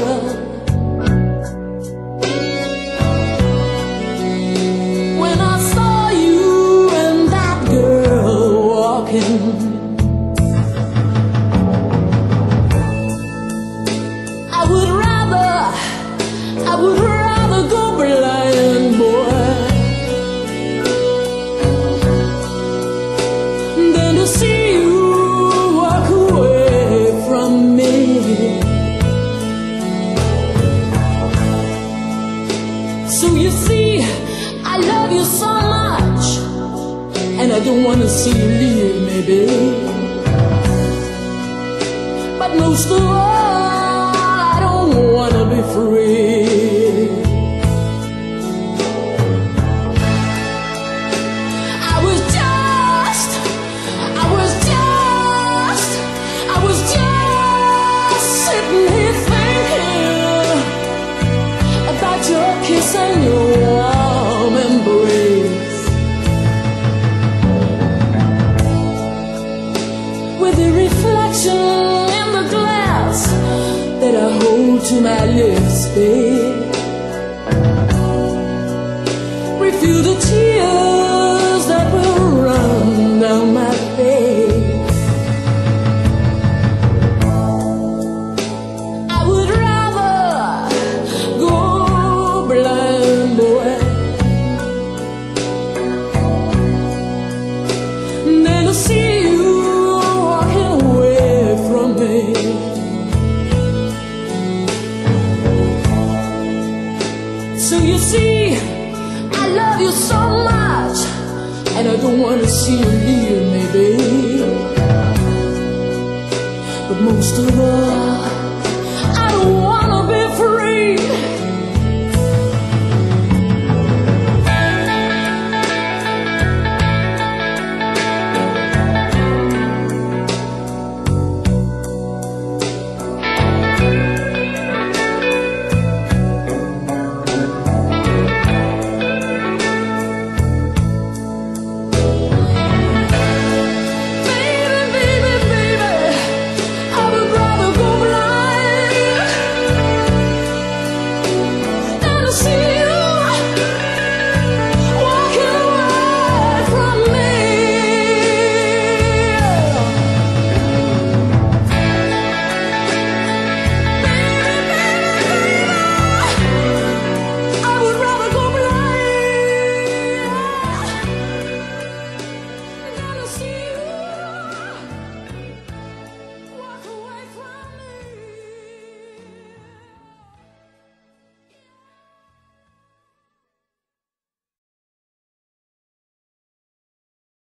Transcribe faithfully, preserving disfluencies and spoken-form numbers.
When I saw you and that girl walking, I would rather, I would rather go blind, boy, than to see you walk away from me. So you see, I love you so much, and I don't want to see you leave me, babe. But most of all, I don't want to be free. I was just, I was just, I was just sitting here thinking about your kiss and your warm embrace, with the reflection in the glass that I hold to my lips, babe. Refill the tears that will run down my face. I would rather go blind, boy, than to see you walking away from me. So you see, I love you so much, and I don't want to see you leave me, babe. But most of all,